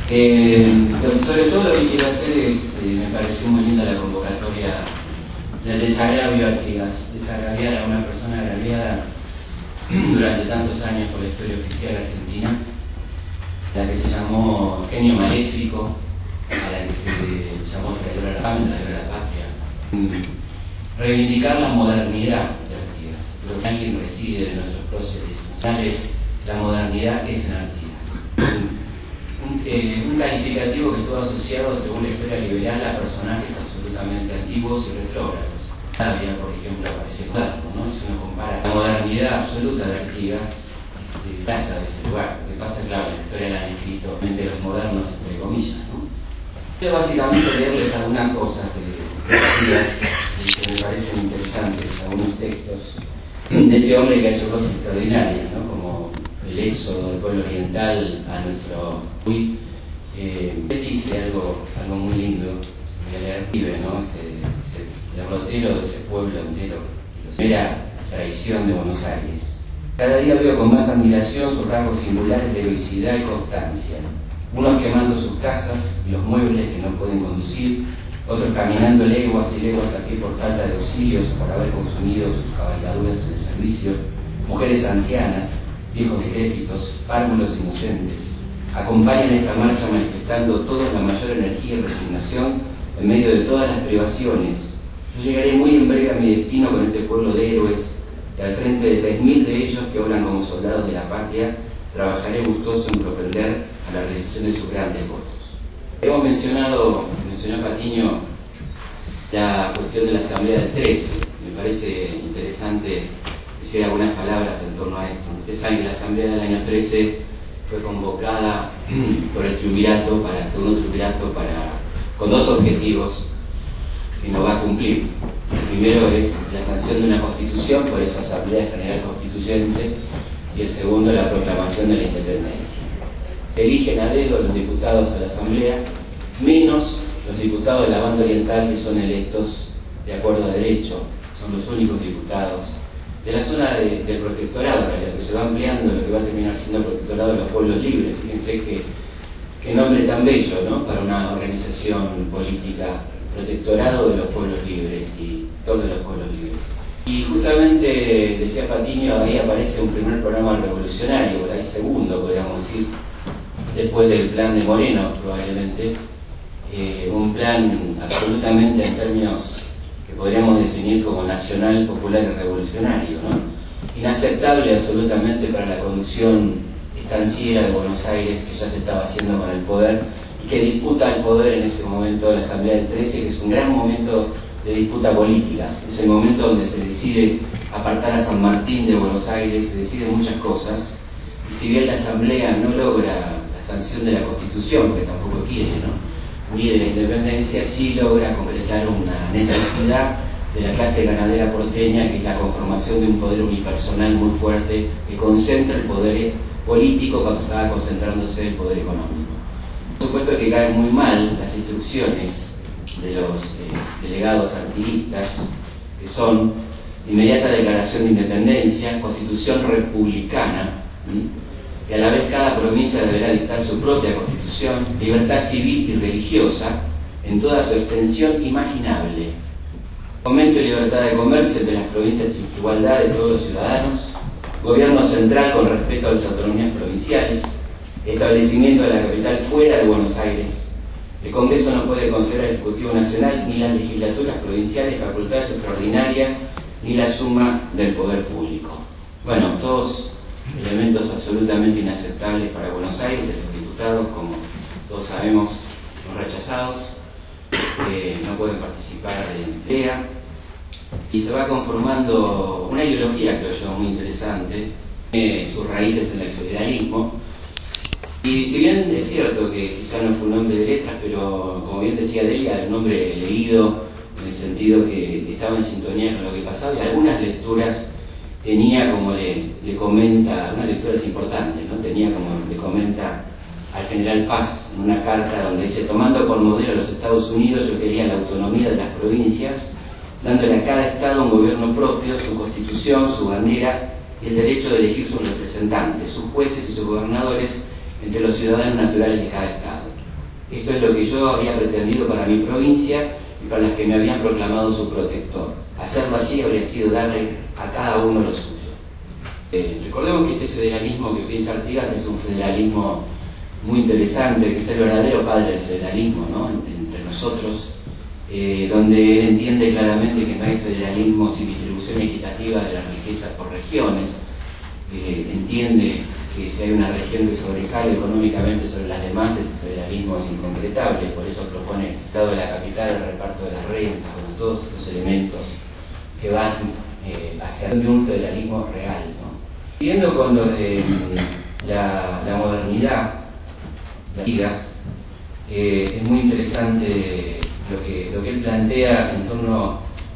Sobre todo lo que quiero hacer es, me pareció muy linda la convocatoria del desagravio a Artigas, desagraviar a una persona agraviada durante tantos años por la historia oficial argentina, la que se llamó genio maléfico, a la que se llamó traidor a la patria. Reivindicar la modernidad de Artigas. Lo que alguien reside en nuestros procesos nacionales, la modernidad es en Artigas. Un calificativo que estuvo asociado, según la historia liberal, a personajes absolutamente antiguos y retrógrados. Había, por ejemplo, aparece moderno, ¿no? Si uno compara la modernidad absoluta de Artigas, plaza de ese lugar. Lo que pasa, claro, la historia la han escrito los modernos, entre comillas, ¿no? Quiero básicamente leerles algunas cosas de Artigas que me parecen interesantes, algunos textos de este hombre que ha hecho cosas extraordinarias, ¿no? Como el éxodo del pueblo oriental a nuestro Uy. Él dice algo muy lindo, voy a leer, ¿no? El derrotero de ese pueblo entero, la primera traición de Buenos Aires. Cada día veo con más admiración sus rasgos singulares de heroicidad y constancia. Unos quemando sus casas y los muebles que no pueden conducir, otros caminando leguas y leguas a pie por falta de auxilios o por haber consumido sus cabalgaduras en el servicio, mujeres ancianas, viejos decrépitos, párvulos inocentes, acompañan esta marcha manifestando todos la mayor energía y resignación en medio de todas las privaciones. Yo llegaré muy en breve a mi destino con este pueblo de héroes, y al frente de 6.000 de ellos que obran como soldados de la patria, trabajaré gustoso en propender a la realización de sus grandes votos. Hemos mencionó Patiño la cuestión de la Asamblea del 13. Me parece interesante decir algunas palabras en torno a esto. Ustedes saben que la Asamblea del año 13 fue convocada por el Triunvirato, segundo Triunvirato, con dos objetivos que no va a cumplir. El primero es la sanción de una constitución, por eso Asamblea General Constituyente, y el segundo la proclamación de la independencia. Se eligen a dedo los diputados a la Asamblea, menos los diputados de la banda oriental, que son electos de acuerdo a derecho, son los únicos diputados de la zona del protectorado, para lo que se va ampliando, lo que va a terminar siendo el protectorado de los pueblos libres. Fíjense qué nombre tan bello, ¿no?, para una organización política, protectorado de los pueblos libres y todos los pueblos libres. Y justamente, decía Patiño, ahí aparece un primer programa revolucionario, por ahí segundo, podríamos decir, después del plan de Moreno, probablemente, un plan absolutamente en términos que podríamos definir como nacional, popular y revolucionario, ¿no? Inaceptable absolutamente para la conducción estanciera de Buenos Aires, que ya se estaba haciendo con el poder y que disputa el poder en ese momento de la Asamblea del 13, que es un gran momento de disputa política. Es el momento donde se decide apartar a San Martín de Buenos Aires, se deciden muchas cosas, y si bien la Asamblea no logra la sanción de la Constitución, que tampoco quiere, ¿no?, ni de la independencia, sí logra concretar una necesidad de la clase ganadera porteña, que es la conformación de un poder unipersonal muy fuerte que concentra el poder político cuando estaba concentrándose el poder económico. Por supuesto que caen muy mal las instrucciones de los delegados artiguistas, que son inmediata declaración de independencia, constitución republicana, que a la vez cada provincia deberá dictar su propia constitución, libertad civil y religiosa en toda su extensión imaginable, fomento y libertad de comercio entre las provincias y igualdad de todos los ciudadanos, gobierno central con respeto a las autonomías provinciales, establecimiento de la capital fuera de Buenos Aires. El Congreso no puede conceder al Ejecutivo Nacional ni las legislaturas provinciales facultades extraordinarias ni la suma del poder público. Bueno, todos elementos absolutamente inaceptables para Buenos Aires. Los diputados, como todos sabemos, son rechazados, no pueden participar de la emplea, y se va conformando una ideología, creo yo, muy interesante, sus raíces en el federalismo. Y si bien es cierto que quizá no fue un hombre de letras, pero como bien decía Delia, un hombre leído, en el sentido que estaba en sintonía con lo que pasaba, y algunas lecturas tenía, como le comenta, unas lecturas importantes, ¿no? Tenía, como le comenta al general Paz en una carta donde dice: tomando por modelo a los Estados Unidos, yo quería la autonomía de las provincias, dándole a cada estado un gobierno propio, su constitución, su bandera y el derecho de elegir sus representantes, sus jueces y sus gobernadores entre los ciudadanos naturales de cada estado. Esto es lo que yo había pretendido para mi provincia y para las que me habían proclamado su protector. Hacerlo así habría sido darle a cada uno lo suyo. Recordemos que este federalismo que piensa Artigas es un federalismo muy interesante, que es el verdadero padre del federalismo, ¿no? Entre nosotros, donde él entiende claramente que no hay federalismo sin distribución equitativa de las riquezas por regiones, entiende que si hay una región que sobresale económicamente sobre las demás, ese federalismo es inconcretable, por eso propone el Estado de la capital, el reparto de las rentas, bueno, todos estos elementos que van hacia un federalismo real, ¿no? Siguiendo con lo de la modernidad de Artigas, es muy interesante lo que él plantea en torno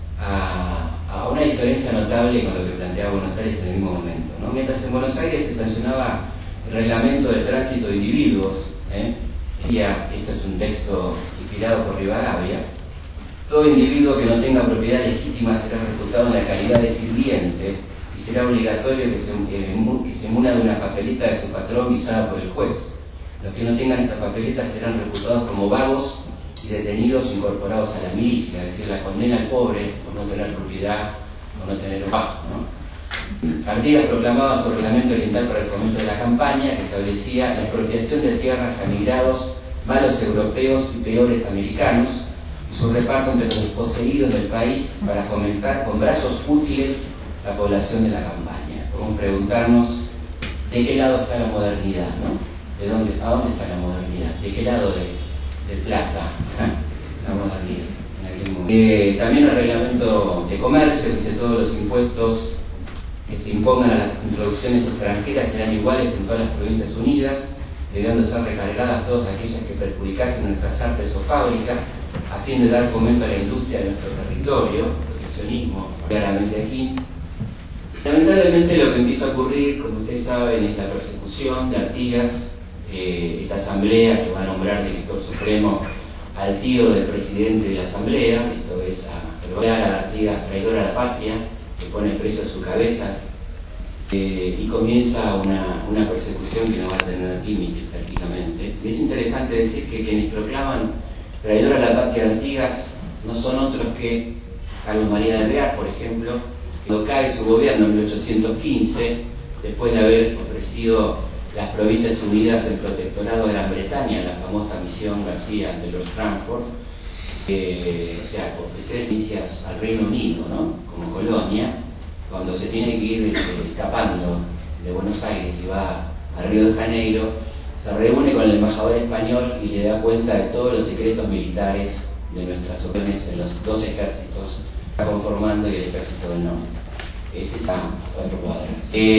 a una diferencia notable con lo que planteaba Buenos Aires en el mismo momento, ¿no? Mientras en Buenos Aires se sancionaba el reglamento de tránsito de individuos, esto es un texto inspirado por Rivadavia, todo individuo que no tenga propiedad legítima será reputado en la calidad de sirviente y será obligatorio que se muna de una papeleta de su patrón visada por el juez. Los que no tengan esta papeleta serán reputados como vagos y detenidos incorporados a la milicia, es decir, la condena al pobre por no tener propiedad o no tener trabajo, ¿no? Artigas proclamaba su reglamento oriental para el fomento de la campaña, que establecía la expropiación de tierras a migrados, malos europeos y peores americanos, y su reparto entre los desposeídos del país para fomentar con brazos útiles la población de la campaña. Podemos preguntarnos de qué lado está la modernidad, ¿no? ¿A dónde está la modernidad? ¿De qué lado de plata la modernidad en aquel momento? También el reglamento de comercio dice: todos los impuestos que se impongan a las introducciones extranjeras serán iguales en todas las provincias unidas, debiendo ser recargadas todas aquellas que perjudicasen nuestras artes o fábricas, a fin de dar fomento a la industria de nuestro territorio, proteccionismo, claramente aquí. Lamentablemente lo que empieza a ocurrir, como ustedes saben, es la persecución de Artigas, esta asamblea que va a nombrar director supremo al tío del presidente de la asamblea, esto es a Artigas traidor a la patria, que pone precio a su cabeza, y comienza una persecución que no va a tener límites prácticamente. Es interesante decir que quienes proclaman traidor a la patria de Artigas no son otros que Carlos María de Alvear, por ejemplo, cuando cae su gobierno en 1815, después de haber ofrecido las Provincias Unidas el protectorado de Gran Bretaña, la famosa misión García de Lord Cranford, o sea, ofrecer provincias al Reino Unido, ¿no? Como colonia, cuando se tiene que ir escapando de Buenos Aires y va a Río de Janeiro, se reúne con el embajador español y le da cuenta de todos los secretos militares de nuestras opciones en los dos ejércitos que está conformando y el ejército del norte. Es esa a 4 cuadras.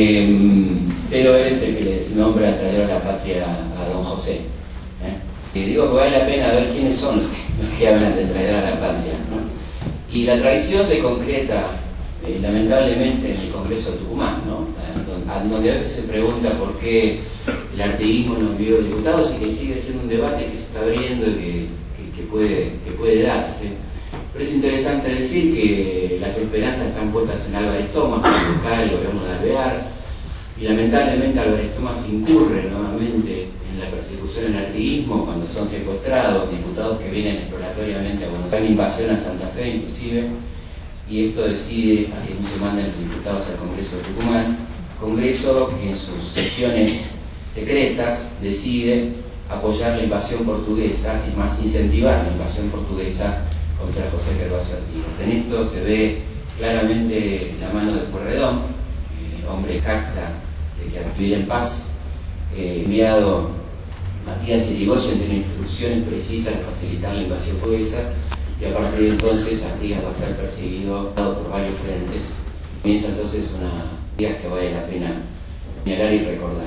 Pero él es el que le nombra traidor a la patria a don José. Digo que vale la pena ver quiénes son los que hablan de traidor a la patria, ¿no? Y la traición se concreta lamentablemente en el Congreso de Tucumán, ¿no? Donde a veces se pregunta por qué el artiguismo no envió diputados y que sigue siendo un debate que se está abriendo y que puede darse. Pero es interesante decir que las esperanzas están puestas en Álvarez Thomas, para buscar el gobierno de Alvear, y lamentablemente Álvarez Thomas incurre nuevamente en la persecución al artiguismo cuando son secuestrados diputados que vienen exploratoriamente a Buenos Aires, invasión a Santa Fe inclusive, y esto decide a que no se manden los diputados al Congreso de Tucumán, Congreso que en sus sesiones secretas decide apoyar la invasión portuguesa, es más, incentivar la invasión portuguesa contra José Gervasio Artigas. En esto se ve claramente la mano de Pueyrredón, hombre jacta de que vivir en paz, enviado Matías Irigoyen tiene instrucciones precisas de facilitar la invasión portuguesa, y a partir de entonces Artigas va a ser perseguido por varios frentes. Comienza entonces una días que vale la pena señalar y recordar.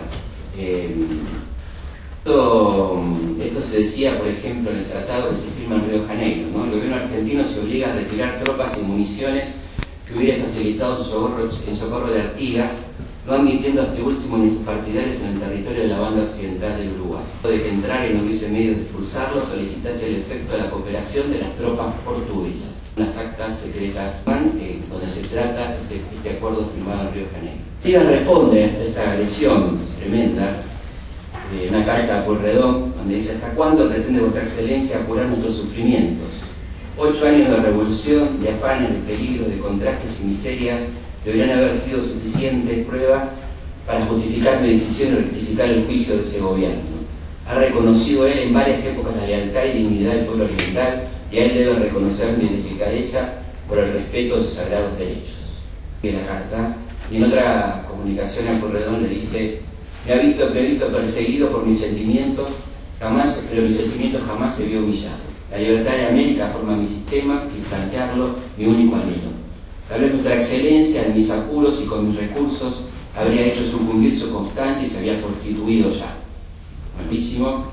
Esto se decía, por ejemplo, en el tratado que se firma en Río de Janeiro, ¿no? El gobierno argentino se obliga a retirar tropas y municiones que hubiera facilitado en socorro de Artigas, no admitiendo a este último ni sus partidarios en el territorio de la banda occidental del Uruguay. De que entrar y no hubiese medios de expulsarlo, solicitase el efecto de la cooperación de las tropas portuguesas. Unas actas secretas donde se trata este acuerdo firmado en Río de Janeiro. Artigas responde a esta agresión tremenda una carta a Pueyrredón, donde dice: ¿hasta cuándo pretende vuestra excelencia apurar nuestros sufrimientos? 8 años de revolución, de afanes, de peligros, de contrastes y miserias deberían haber sido suficientes pruebas para justificar mi decisión y rectificar el juicio de ese gobierno. Ha reconocido él en varias épocas la lealtad y dignidad del pueblo oriental, y a él debe reconocer mi delicadeza por el respeto de sus sagrados derechos. En la carta, y en otra comunicación a Pueyrredón le dice: me he visto perseguido por mis sentimientos, pero mis sentimientos jamás se vio humillado. La libertad de América forma mi sistema y plantearlo mi único anhelo. Tal vez nuestra excelencia en mis apuros y con mis recursos habría hecho sucumbir su constancia y se había constituido ya. Buenísimo.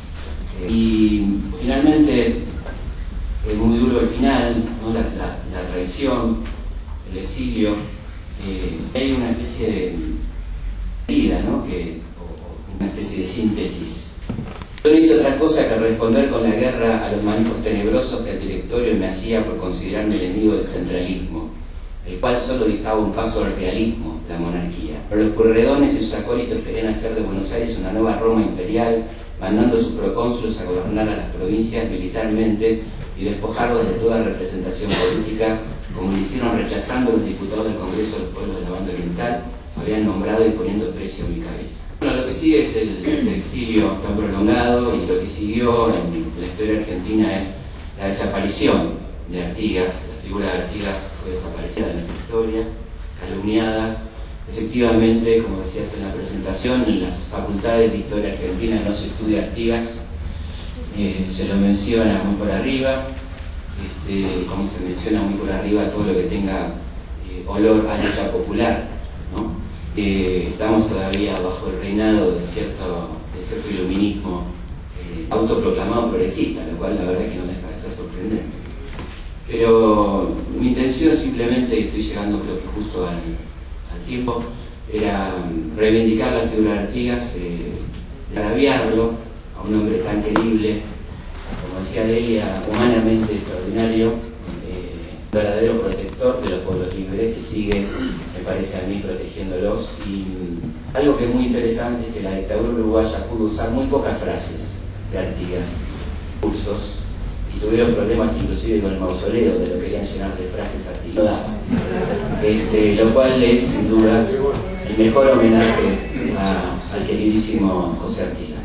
Y finalmente, es muy duro el final, ¿no? La traición, el exilio. Hay una especie de herida, ¿no? O una especie de síntesis. Yo no hice otra cosa que responder con la guerra a los manejos tenebrosos que el directorio me hacía por considerarme el enemigo del centralismo, el cual solo dictaba un paso al realismo, la monarquía. Pero los Pueyrredones y sus acólitos querían hacer de Buenos Aires una nueva Roma imperial, mandando a sus procónsulos a gobernar a las provincias militarmente y despojarlos de toda representación política, como lo hicieron rechazando los diputados del Congreso de los Pueblos de la Banda Oriental, habían nombrado y poniendo precio a mi cabeza. Bueno, lo que sigue es el exilio tan prolongado, y lo que siguió en la historia argentina es la desaparición de Artigas. La figura de Artigas fue desaparecida de nuestra historia, calumniada. Efectivamente, como decías en la presentación, en las facultades de historia argentina no se estudia Artigas, se lo menciona muy por arriba, como se menciona muy por arriba todo lo que tenga olor a lucha popular, ¿no? Estamos todavía bajo el reinado de cierto iluminismo autoproclamado progresista, lo cual la verdad es que no deja de ser sorprendente. Pero mi intención simplemente, y estoy llegando creo que justo al tiempo, era reivindicar la figura de Artigas, agraviarlo a un hombre tan querible, como decía Delia, humanamente extraordinario, verdadero protector de los pueblos libres, que sigue, me parece a mí, protegiéndolos. Y algo que es muy interesante es que la dictadura uruguaya pudo usar muy pocas frases de Artigas, cursos, y tuvieron problemas inclusive con el mausoleo, de lo que querían llenar de frases artigadas, lo cual es sin duda el mejor homenaje al queridísimo José Artigas.